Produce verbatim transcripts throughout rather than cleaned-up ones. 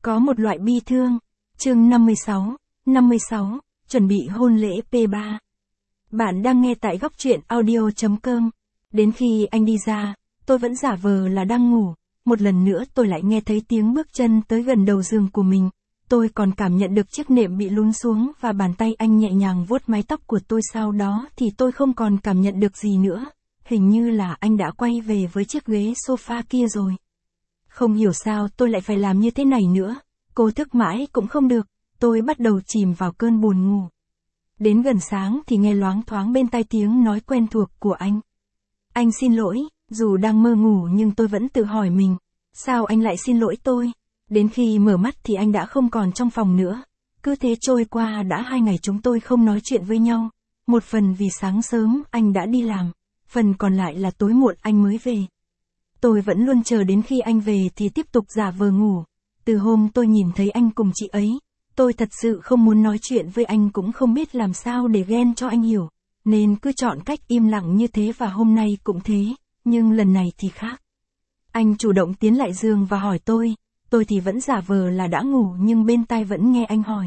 Có một loại bi thương. Chương năm mươi sáu, năm mươi sáu, chuẩn bị hôn lễ P ba. Bạn đang nghe tại góc truyện audio chấm com. Đến khi anh đi ra, tôi vẫn giả vờ là đang ngủ. Một lần nữa tôi lại nghe thấy tiếng bước chân tới gần đầu giường của mình. Tôi còn cảm nhận được chiếc nệm bị lún xuống và bàn tay anh nhẹ nhàng vuốt mái tóc của tôi, sau đó thì tôi không còn cảm nhận được gì nữa. Hình như là anh đã quay về với chiếc ghế sofa kia rồi. Không hiểu sao tôi lại phải làm như thế này nữa. Cố thức mãi cũng không được. Tôi bắt đầu chìm vào cơn buồn ngủ. Đến gần sáng thì nghe loáng thoáng bên tai tiếng nói quen thuộc của anh. Anh xin lỗi, dù đang mơ ngủ nhưng tôi vẫn tự hỏi mình. Sao anh lại xin lỗi tôi? Đến khi mở mắt thì anh đã không còn trong phòng nữa. Cứ thế trôi qua đã hai ngày chúng tôi không nói chuyện với nhau. Một phần vì sáng sớm anh đã đi làm. Phần còn lại là tối muộn anh mới về. Tôi vẫn luôn chờ đến khi anh về thì tiếp tục giả vờ ngủ. Từ hôm tôi nhìn thấy anh cùng chị ấy, tôi thật sự không muốn nói chuyện với anh, cũng không biết làm sao để ghen cho anh hiểu. Nên cứ chọn cách im lặng như thế, và hôm nay cũng thế, nhưng lần này thì khác. Anh chủ động tiến lại giường và hỏi tôi, tôi thì vẫn giả vờ là đã ngủ nhưng bên tai vẫn nghe anh hỏi.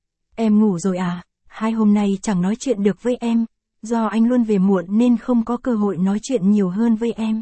Em ngủ rồi à? Hai hôm nay chẳng nói chuyện được với em, do anh luôn về muộn nên không có cơ hội nói chuyện nhiều hơn với em.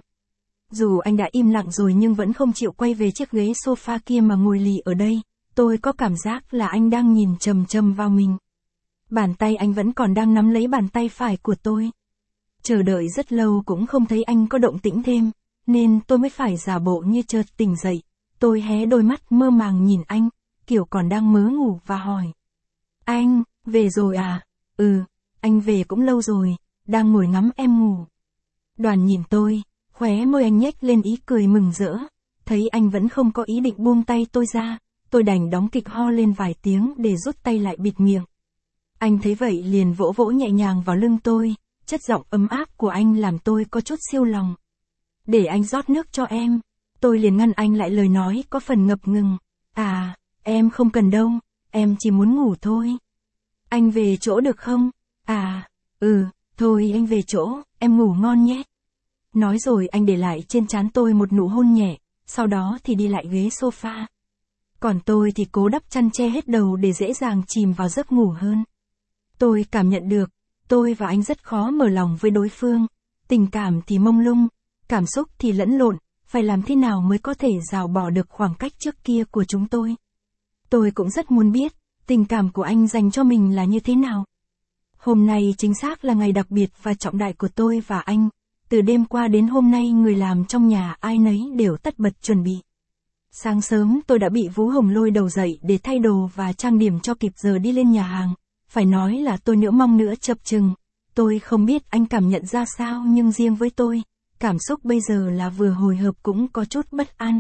Dù anh đã im lặng rồi nhưng vẫn không chịu quay về chiếc ghế sofa kia mà ngồi lì ở đây. Tôi có cảm giác là anh đang nhìn chằm chằm vào mình. Bàn tay anh vẫn còn đang nắm lấy bàn tay phải của tôi. Chờ đợi rất lâu cũng không thấy anh có động tĩnh thêm, nên tôi mới phải giả bộ như chợt tỉnh dậy. Tôi hé đôi mắt mơ màng nhìn anh, kiểu còn đang mớ ngủ, và hỏi. Anh, về rồi à? Ừ, anh về cũng lâu rồi, đang ngồi ngắm em ngủ. Đoàn nhìn tôi, khóe môi anh nhếch lên ý cười mừng rỡ. Thấy anh vẫn không có ý định buông tay tôi ra, tôi đành đóng kịch ho lên vài tiếng để rút tay lại bịt miệng. Anh thấy vậy liền vỗ vỗ nhẹ nhàng vào lưng tôi, chất giọng ấm áp của anh làm tôi có chút siêu lòng. Để anh rót nước cho em. Tôi liền ngăn anh lại, lời nói có phần ngập ngừng. À, em không cần đâu, em chỉ muốn ngủ thôi. Anh về chỗ được không? À, ừ, thôi anh về chỗ, em ngủ ngon nhé. Nói rồi anh để lại trên trán tôi một nụ hôn nhẹ, sau đó thì đi lại ghế sofa. Còn tôi thì cố đắp chăn che hết đầu để dễ dàng chìm vào giấc ngủ hơn. Tôi cảm nhận được, tôi và anh rất khó mở lòng với đối phương. Tình cảm thì mông lung, cảm xúc thì lẫn lộn, phải làm thế nào mới có thể rào bỏ được khoảng cách trước kia của chúng tôi. Tôi cũng rất muốn biết, tình cảm của anh dành cho mình là như thế nào. Hôm nay chính xác là ngày đặc biệt và trọng đại của tôi và anh. Từ đêm qua đến hôm nay người làm trong nhà ai nấy đều tất bật chuẩn bị. Sáng sớm tôi đã bị Vũ Hồng lôi đầu dậy để thay đồ và trang điểm cho kịp giờ đi lên nhà hàng. Phải nói là tôi nửa mong nửa chập chừng. Tôi không biết anh cảm nhận ra sao nhưng riêng với tôi, cảm xúc bây giờ là vừa hồi hộp cũng có chút bất an.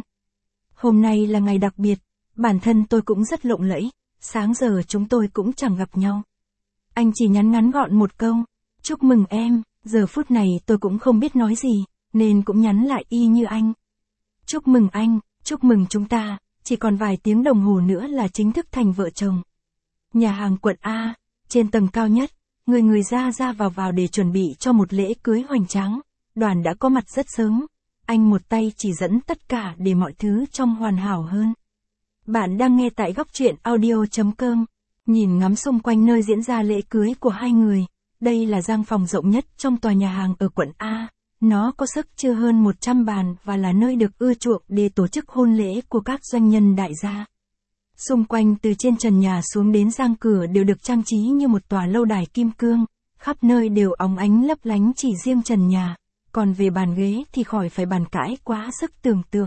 Hôm nay là ngày đặc biệt, bản thân tôi cũng rất lộng lẫy, sáng giờ chúng tôi cũng chẳng gặp nhau. Anh chỉ nhắn ngắn gọn một câu, chúc mừng em. Giờ phút này tôi cũng không biết nói gì, nên cũng nhắn lại y như anh. Chúc mừng anh, chúc mừng chúng ta, chỉ còn vài tiếng đồng hồ nữa là chính thức thành vợ chồng. Nhà hàng quận A, trên tầng cao nhất, người người ra ra vào vào để chuẩn bị cho một lễ cưới hoành tráng. Đoàn đã có mặt rất sớm, anh một tay chỉ dẫn tất cả để mọi thứ trông hoàn hảo hơn. Bạn đang nghe tại góc truyện audio chấm com, nhìn ngắm xung quanh nơi diễn ra lễ cưới của hai người. Đây là gian phòng rộng nhất trong tòa nhà hàng ở quận A, nó có sức chứa hơn một trăm bàn và là nơi được ưa chuộng để tổ chức hôn lễ của các doanh nhân đại gia. Xung quanh từ trên trần nhà xuống đến giang cửa đều được trang trí như một tòa lâu đài kim cương, khắp nơi đều óng ánh lấp lánh chỉ riêng trần nhà, còn về bàn ghế thì khỏi phải bàn cãi, quá sức tưởng tượng.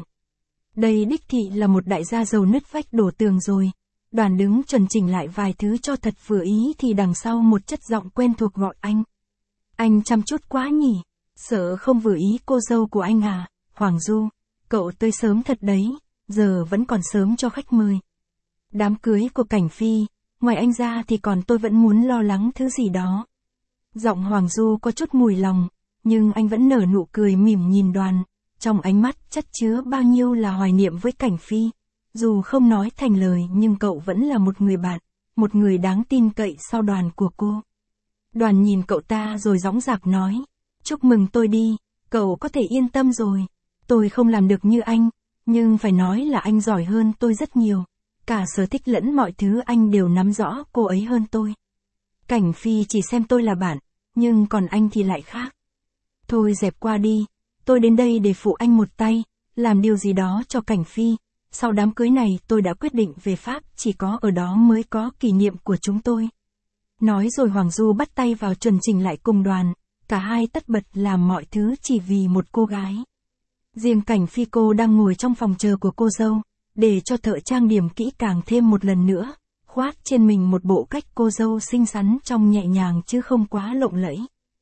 Đây đích thị là một đại gia giàu nứt vách đổ tường rồi. Đoàn đứng chuẩn chỉnh lại vài thứ cho thật vừa ý thì đằng sau một chất giọng quen thuộc gọi anh. Anh chăm chút quá nhỉ, sợ không vừa ý cô dâu của anh à, Hoàng Du, cậu tới sớm thật đấy, giờ vẫn còn sớm cho khách mời. Đám cưới của Cảnh Phi, ngoài anh ra thì còn tôi vẫn muốn lo lắng thứ gì đó. Giọng Hoàng Du có chút mùi lòng, nhưng anh vẫn nở nụ cười mỉm nhìn Đoàn, trong ánh mắt chất chứa bao nhiêu là hoài niệm với Cảnh Phi. Dù không nói thành lời nhưng cậu vẫn là một người bạn, một người đáng tin cậy sau Đoàn của cô. Đoàn nhìn cậu ta rồi dõng dạc nói, chúc mừng tôi đi, cậu có thể yên tâm rồi. Tôi không làm được như anh, nhưng phải nói là anh giỏi hơn tôi rất nhiều. cả sở thích lẫn mọi thứ anh đều nắm rõ cô ấy hơn tôi. Cảnh Phi chỉ xem tôi là bạn, nhưng còn anh thì lại khác. Thôi dẹp qua đi, tôi đến đây để phụ anh một tay, làm điều gì đó cho Cảnh Phi. Sau đám cưới này tôi đã quyết định về Pháp, chỉ có ở đó mới có kỷ niệm của chúng tôi. Nói rồi Hoàng Du bắt tay vào chuẩn chỉnh lại cùng đoàn, cả hai tất bật làm mọi thứ chỉ vì một cô gái. Riêng Cảnh Phi cô đang ngồi trong phòng chờ của cô dâu, để cho thợ trang điểm kỹ càng thêm một lần nữa, khoác trên mình một bộ cách cô dâu xinh xắn trông nhẹ nhàng chứ không quá lộng lẫy.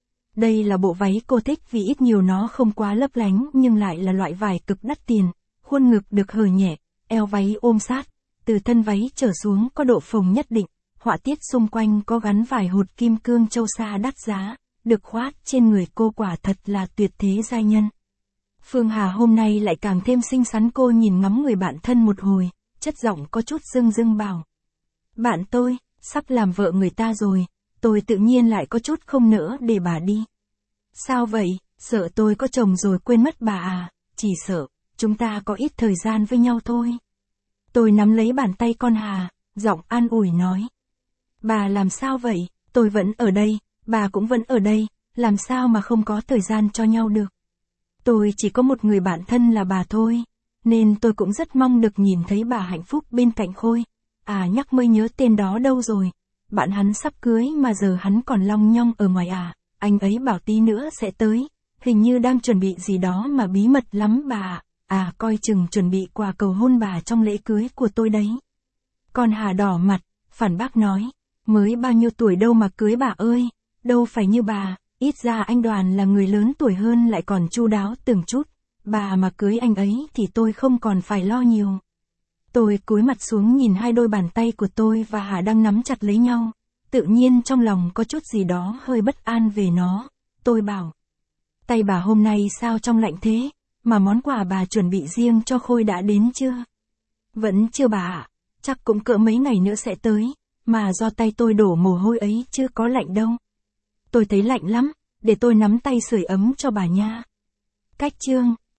Đây là bộ váy cô thích vì ít nhiều nó không quá lấp lánh nhưng lại là loại vải cực đắt tiền, khuôn ngực được hở nhẹ, eo váy ôm sát, từ thân váy trở xuống có độ phồng nhất định, họa tiết xung quanh có gắn vài hột kim cương châu sa đắt giá, được khoác trên người cô quả thật là tuyệt thế giai nhân. Phương Hà hôm nay lại càng thêm xinh xắn, cô nhìn ngắm người bạn thân một hồi, chất giọng có chút dưng dưng bảo. Bạn tôi, sắp làm vợ người ta rồi, tôi tự nhiên lại có chút không nỡ để bà đi. Sao vậy, sợ tôi có chồng rồi quên mất bà à, chỉ sợ, chúng ta có ít thời gian với nhau thôi. Tôi nắm lấy bàn tay con Hà, giọng an ủi nói. Bà làm sao vậy, tôi vẫn ở đây, bà cũng vẫn ở đây, làm sao mà không có thời gian cho nhau được. Tôi chỉ có một người bạn thân là bà thôi, nên tôi cũng rất mong được nhìn thấy bà hạnh phúc bên cạnh Khôi. À nhắc mới nhớ tên đó đâu rồi, bạn hắn sắp cưới mà giờ hắn còn long nhong ở ngoài à, anh ấy bảo tí nữa sẽ tới, hình như đang chuẩn bị gì đó mà bí mật lắm bà ạ, à coi chừng chuẩn bị quà cầu hôn bà trong lễ cưới của tôi đấy. Con Hà đỏ mặt, phản bác nói, mới bao nhiêu tuổi đâu mà cưới bà ơi, đâu phải như bà, ít ra anh Đoàn là người lớn tuổi hơn lại còn chu đáo từng chút, bà mà cưới anh ấy thì tôi không còn phải lo nhiều. Tôi cúi mặt xuống nhìn hai đôi bàn tay của tôi và Hà đang nắm chặt lấy nhau, tự nhiên trong lòng có chút gì đó hơi bất an về nó, tôi bảo. Tay bà hôm nay sao trong lạnh thế, mà món quà bà chuẩn bị riêng cho Khôi đã đến chưa? Vẫn chưa bà ạ, chắc cũng cỡ mấy ngày nữa sẽ tới, mà do tay tôi đổ mồ hôi ấy chứ có lạnh đâu. Tôi thấy lạnh lắm, để tôi nắm tay sưởi ấm cho bà nha. Cách chương